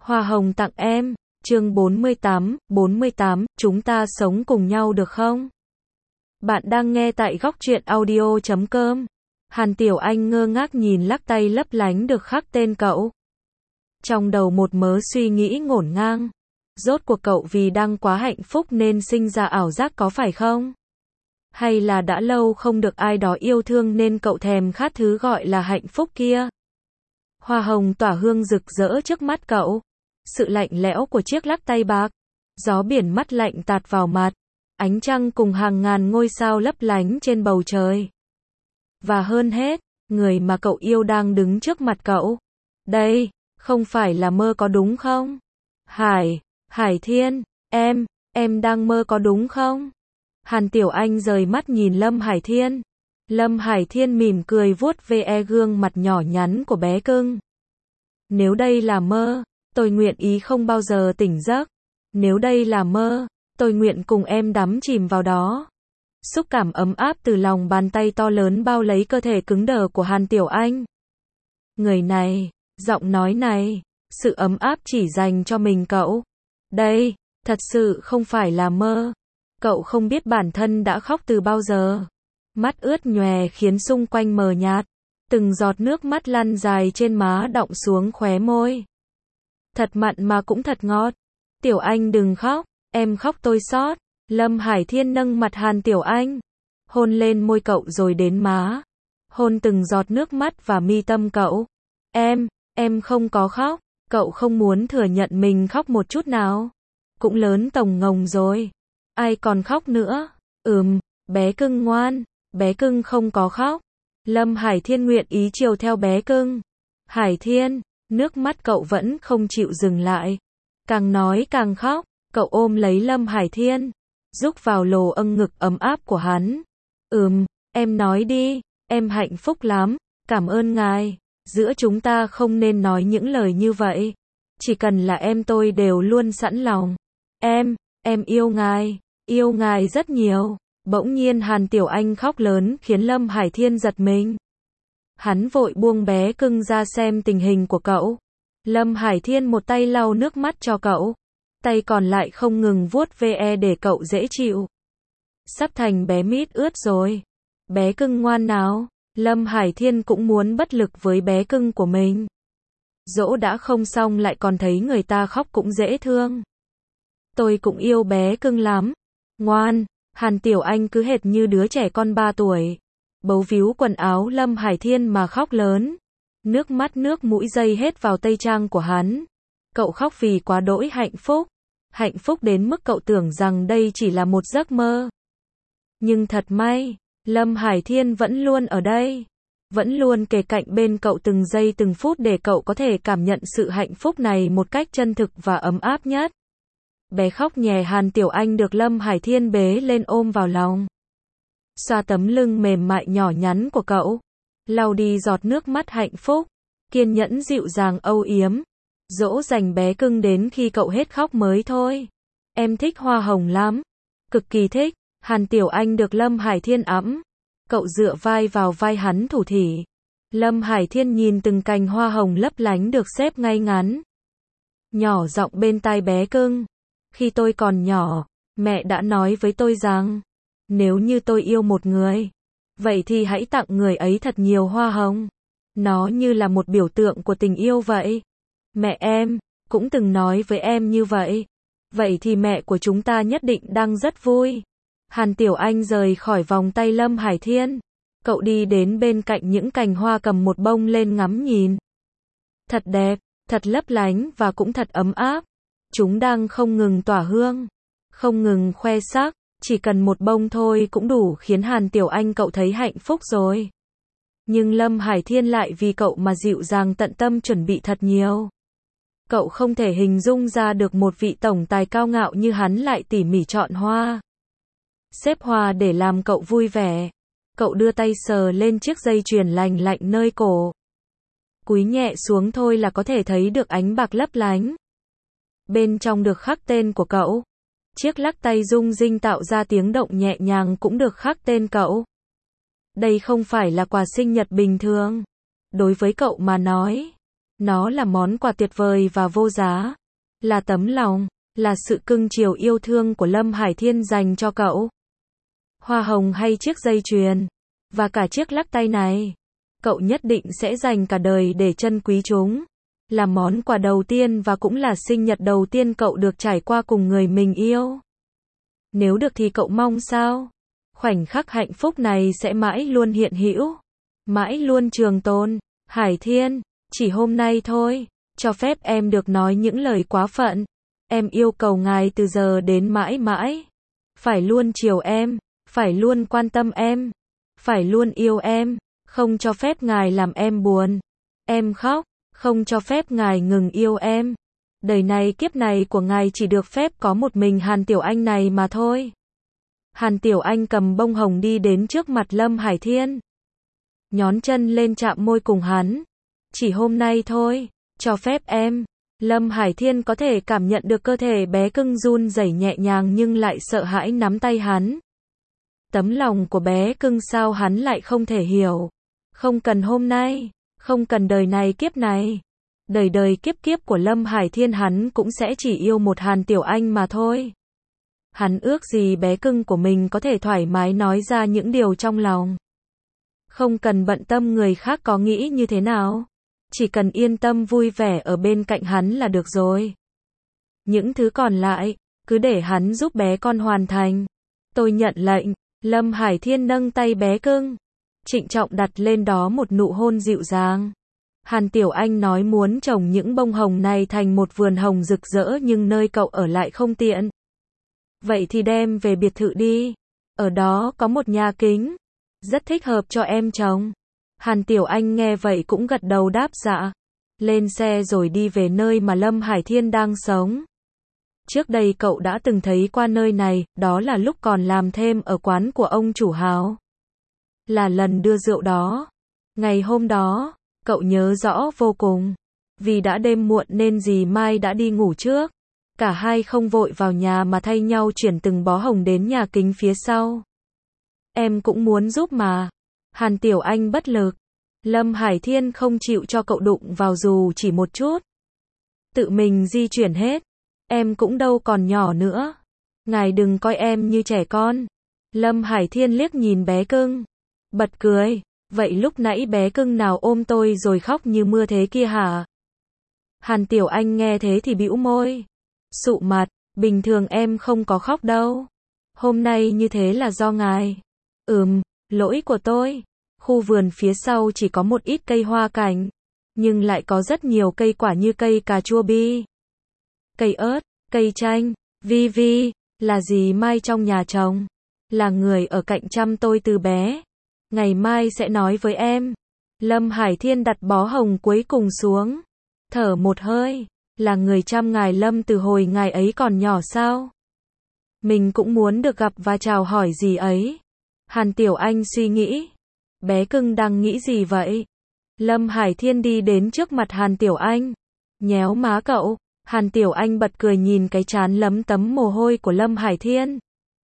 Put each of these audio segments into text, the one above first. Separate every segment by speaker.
Speaker 1: Hoa hồng tặng em, chương 48, chúng ta sống cùng nhau được không? Bạn đang nghe tại góc truyện audio.com. Hàn Tiểu Anh ngơ ngác nhìn lắc tay lấp lánh được khắc tên cậu. Trong đầu một mớ suy nghĩ ngổn ngang. Rốt cuộc cậu vì đang quá hạnh phúc nên sinh ra ảo giác có phải không? Hay là đã lâu không được ai đó yêu thương nên cậu thèm khát thứ gọi là hạnh phúc kia? Hoa hồng tỏa hương rực rỡ trước mắt cậu. Sự lạnh lẽo của chiếc lắc tay bạc. Gió biển mắt lạnh tạt vào mặt. Ánh trăng cùng hàng ngàn ngôi sao lấp lánh trên bầu trời. Và hơn hết, người mà cậu yêu đang đứng trước mặt cậu. Đây, không phải là mơ có đúng không? Hải Thiên, em đang mơ có đúng không? Hàn Tiểu Anh rời mắt nhìn Lâm Hải Thiên. Lâm Hải Thiên mỉm cười vuốt ve gương mặt nhỏ nhắn của bé cưng. Nếu đây là mơ, tôi nguyện ý không bao giờ tỉnh giấc. Nếu đây là mơ, tôi nguyện cùng em đắm chìm vào đó. Xúc cảm ấm áp từ lòng bàn tay to lớn bao lấy cơ thể cứng đờ của Hàn Tiểu Anh. Người này, giọng nói này, sự ấm áp chỉ dành cho mình cậu. Đây, thật sự không phải là mơ. Cậu không biết bản thân đã khóc từ bao giờ. Mắt ướt nhòe khiến xung quanh mờ nhạt. Từng giọt nước mắt lăn dài trên má đọng xuống khóe môi. Thật mặn mà cũng thật ngọt. Tiểu Anh đừng khóc, em khóc tôi xót. Lâm Hải Thiên nâng mặt Hàn Tiểu Anh. Hôn lên môi cậu rồi đến má. Hôn từng giọt nước mắt và mi tâm cậu. Em không có khóc. Cậu không muốn thừa nhận mình khóc một chút nào. Cũng lớn tổng ngồng rồi. Ai còn khóc nữa? Bé cưng ngoan. Bé cưng không có khóc. Lâm Hải Thiên nguyện ý chiều theo bé cưng. Hải Thiên, nước mắt cậu vẫn không chịu dừng lại. Càng nói càng khóc, cậu ôm lấy Lâm Hải Thiên, rúc vào lồ âng ngực ấm áp của hắn. Em nói đi, em hạnh phúc lắm, cảm ơn ngài. Giữa chúng ta không nên nói những lời như vậy. Chỉ cần là em tôi đều luôn sẵn lòng. Em yêu ngài rất nhiều. Bỗng nhiên Hàn Tiểu Anh khóc lớn khiến Lâm Hải Thiên giật mình. Hắn vội buông bé cưng ra xem tình hình của cậu. Lâm Hải Thiên một tay lau nước mắt cho cậu. Tay còn lại không ngừng vuốt ve để cậu dễ chịu. Sắp thành bé mít ướt rồi. Bé cưng ngoan nào. Lâm Hải Thiên cũng muốn bất lực với bé cưng của mình. Dỗ đã không xong lại còn thấy người ta khóc cũng dễ thương. Tôi cũng yêu bé cưng lắm. Ngoan. Hàn Tiểu Anh cứ hệt như đứa trẻ con 3 tuổi. Bấu víu quần áo Lâm Hải Thiên mà khóc lớn. Nước mắt nước mũi dây hết vào tây trang của hắn. Cậu khóc vì quá đỗi hạnh phúc. Hạnh phúc đến mức cậu tưởng rằng đây chỉ là một giấc mơ. Nhưng thật may, Lâm Hải Thiên vẫn luôn ở đây. Vẫn luôn kề cạnh bên cậu từng giây từng phút để cậu có thể cảm nhận sự hạnh phúc này một cách chân thực và ấm áp nhất. Bé khóc nhè Hàn Tiểu Anh được Lâm Hải Thiên bế lên ôm vào lòng. Xoa tấm lưng mềm mại nhỏ nhắn của cậu. Lau đi giọt nước mắt hạnh phúc. Kiên nhẫn dịu dàng âu yếm. Dỗ dành bé cưng đến khi cậu hết khóc mới thôi. Em thích hoa hồng lắm. Cực kỳ thích. Hàn Tiểu Anh được Lâm Hải Thiên ẵm. Cậu dựa vai vào vai hắn thủ thỉ. Lâm Hải Thiên nhìn từng cành hoa hồng lấp lánh được xếp ngay ngắn. Nhỏ giọng bên tai bé cưng. Khi tôi còn nhỏ, mẹ đã nói với tôi rằng, nếu như tôi yêu một người, vậy thì hãy tặng người ấy thật nhiều hoa hồng. Nó như là một biểu tượng của tình yêu vậy. Mẹ em cũng từng nói với em như vậy. Vậy thì mẹ của chúng ta nhất định đang rất vui. Hàn Tiểu Anh rời khỏi vòng tay Lâm Hải Thiên. Cậu đi đến bên cạnh những cành hoa cầm một bông lên ngắm nhìn. Thật đẹp, thật lấp lánh và cũng thật ấm áp. Chúng đang không ngừng tỏa hương, không ngừng khoe sắc, chỉ cần một bông thôi cũng đủ khiến Hàn Tiểu Anh cậu thấy hạnh phúc rồi. Nhưng Lâm Hải Thiên lại vì cậu mà dịu dàng tận tâm chuẩn bị thật nhiều. Cậu không thể hình dung ra được một vị tổng tài cao ngạo như hắn lại tỉ mỉ chọn hoa. Xếp hoa để làm cậu vui vẻ. Cậu đưa tay sờ lên chiếc dây chuyền lành lạnh nơi cổ. Cúi nhẹ xuống thôi là có thể thấy được ánh bạc lấp lánh. Bên trong được khắc tên của cậu. Chiếc lắc tay rung rinh tạo ra tiếng động nhẹ nhàng cũng được khắc tên cậu. Đây không phải là quà sinh nhật bình thường. Đối với cậu mà nói, Nó là món quà tuyệt vời và vô giá. Là tấm lòng, là sự cưng chiều yêu thương của Lâm Hải Thiên dành cho cậu. Hoa hồng hay chiếc dây chuyền, và cả chiếc lắc tay này, cậu nhất định sẽ dành cả đời để trân quý chúng. Là món quà đầu tiên và cũng là sinh nhật đầu tiên cậu được trải qua cùng người mình yêu. Nếu được thì cậu mong sao? Khoảnh khắc hạnh phúc này sẽ mãi luôn hiện hữu, mãi luôn trường tồn. Hải Thiên, chỉ hôm nay thôi, cho phép em được nói những lời quá phận. Em yêu cầu ngài từ giờ đến mãi mãi. Phải luôn chiều em, phải luôn quan tâm em, phải luôn yêu em, không cho phép ngài làm em buồn, em khóc, không cho phép ngài ngừng yêu em. Đời này kiếp này của ngài chỉ được phép có một mình Hàn Tiểu Anh này mà thôi. Hàn Tiểu Anh cầm bông hồng đi đến trước mặt Lâm Hải Thiên. Nhón chân lên chạm môi cùng hắn. Chỉ hôm nay thôi, cho phép em. Lâm Hải Thiên có thể cảm nhận được cơ thể bé cưng run rẩy nhẹ nhàng nhưng lại sợ hãi nắm tay hắn. Tấm lòng của bé cưng sao hắn lại không thể hiểu. Không cần hôm nay, không cần đời này kiếp này. Đời đời kiếp kiếp của Lâm Hải Thiên hắn cũng sẽ chỉ yêu một Hàn Tiểu Anh mà thôi. Hắn ước gì bé cưng của mình có thể thoải mái nói ra những điều trong lòng. Không cần bận tâm người khác có nghĩ như thế nào. Chỉ cần yên tâm vui vẻ ở bên cạnh hắn là được rồi. Những thứ còn lại, cứ để hắn giúp bé con hoàn thành. Tôi nhận lệnh. Lâm Hải Thiên nâng tay bé cưng, trịnh trọng đặt lên đó một nụ hôn dịu dàng. Hàn Tiểu Anh nói muốn trồng những bông hồng này thành một vườn hồng rực rỡ nhưng nơi cậu ở lại không tiện. Vậy thì đem về biệt thự đi. Ở đó có một nhà kính, rất thích hợp cho em trồng. Hàn Tiểu Anh nghe vậy cũng gật đầu đáp dạ. Lên xe rồi đi về nơi mà Lâm Hải Thiên đang sống. Trước đây cậu đã từng thấy qua nơi này, đó là lúc còn làm thêm ở quán của ông chủ Hào. Là lần đưa rượu đó. Ngày hôm đó, cậu nhớ rõ vô cùng. Vì đã đêm muộn nên dì Mai đã đi ngủ trước. Cả hai không vội vào nhà mà thay nhau chuyển từng bó hồng đến nhà kính phía sau. Em cũng muốn giúp mà. Hàn Tiểu Anh bất lực. Lâm Hải Thiên không chịu cho cậu đụng vào dù chỉ một chút. Tự mình di chuyển hết. Em cũng đâu còn nhỏ nữa. Ngài đừng coi em như trẻ con. Lâm Hải Thiên liếc nhìn bé cưng. Bật cười. Vậy lúc nãy bé cưng nào ôm tôi rồi khóc như mưa thế kia hả? Hàn Tiểu Anh nghe thế thì bĩu môi. Sụ mặt. Bình thường em không có khóc đâu. Hôm nay như thế là do ngài. Lỗi của tôi. Khu vườn phía sau chỉ có một ít cây hoa cảnh. Nhưng lại có rất nhiều cây quả như cây cà chua bi, cây ớt, cây chanh, vi, là dì Mai trong nhà chồng. Là người ở cạnh chăm tôi từ bé. Ngày mai sẽ nói với em. Lâm Hải Thiên đặt bó hồng cuối cùng xuống. Thở một hơi. Là người chăm ngài Lâm từ hồi ngài ấy còn nhỏ sao? Mình cũng muốn được gặp và chào hỏi dì ấy. Hàn Tiểu Anh suy nghĩ. Bé cưng đang nghĩ gì vậy? Lâm Hải Thiên đi đến trước mặt Hàn Tiểu Anh. Nhéo má cậu. Hàn Tiểu Anh bật cười nhìn cái trán lấm tấm mồ hôi của Lâm Hải Thiên.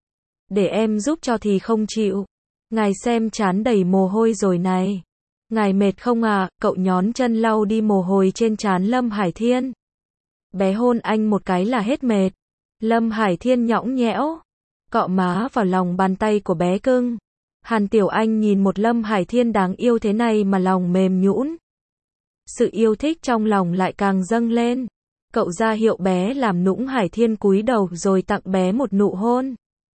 Speaker 1: Để em giúp cho thì không chịu. Ngài xem trán đầy mồ hôi rồi này. Ngài mệt không à? Cậu nhón chân lau đi mồ hôi trên trán Lâm Hải Thiên. Bé hôn anh một cái là hết mệt. Lâm Hải Thiên nhõng nhẽo, cọ má vào lòng bàn tay của bé cưng. Hàn Tiểu Anh nhìn một Lâm Hải Thiên đáng yêu thế này mà lòng mềm nhũn. Sự yêu thích trong lòng lại càng dâng lên. Cậu ra hiệu bé làm nũng. Hải Thiên cúi đầu rồi tặng bé một nụ hôn.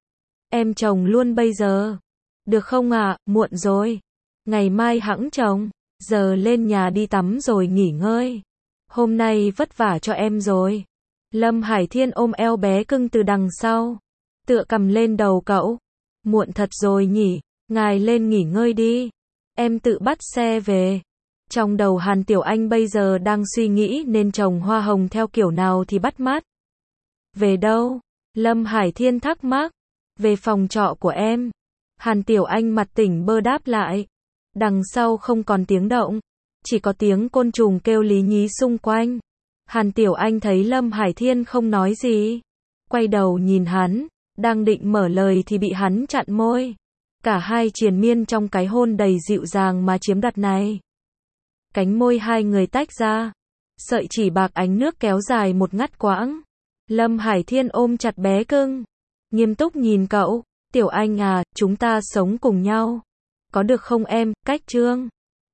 Speaker 1: Em chồng luôn bây giờ. Được không ạ? Muộn rồi. Ngày mai hẵng chồng. Giờ lên nhà đi tắm rồi nghỉ ngơi. Hôm nay vất vả cho em rồi. Lâm Hải Thiên ôm eo bé cưng từ đằng sau. Tựa cầm lên đầu cậu. Muộn thật rồi nhỉ. Ngài lên nghỉ ngơi đi. Em tự bắt xe về. Trong đầu Hàn Tiểu Anh bây giờ đang suy nghĩ nên trồng hoa hồng theo kiểu nào thì bắt mắt. Về đâu? Lâm Hải Thiên thắc mắc. Về phòng trọ của em. Hàn Tiểu Anh mặt tỉnh bơ đáp lại. Đằng sau không còn tiếng động. Chỉ có tiếng côn trùng kêu lý nhí xung quanh. Hàn Tiểu Anh thấy Lâm Hải Thiên không nói gì. Quay đầu nhìn hắn. Đang định mở lời thì bị hắn chặn môi. Cả hai triền miên trong cái hôn đầy dịu dàng mà chiếm đoạt này. Cánh môi hai người tách ra. Sợi chỉ bạc ánh nước kéo dài một ngắt quãng. Lâm Hải Thiên ôm chặt bé cưng. Nghiêm túc nhìn cậu. Tiểu Anh à, chúng ta sống cùng nhau. Có được không em, cách Trương?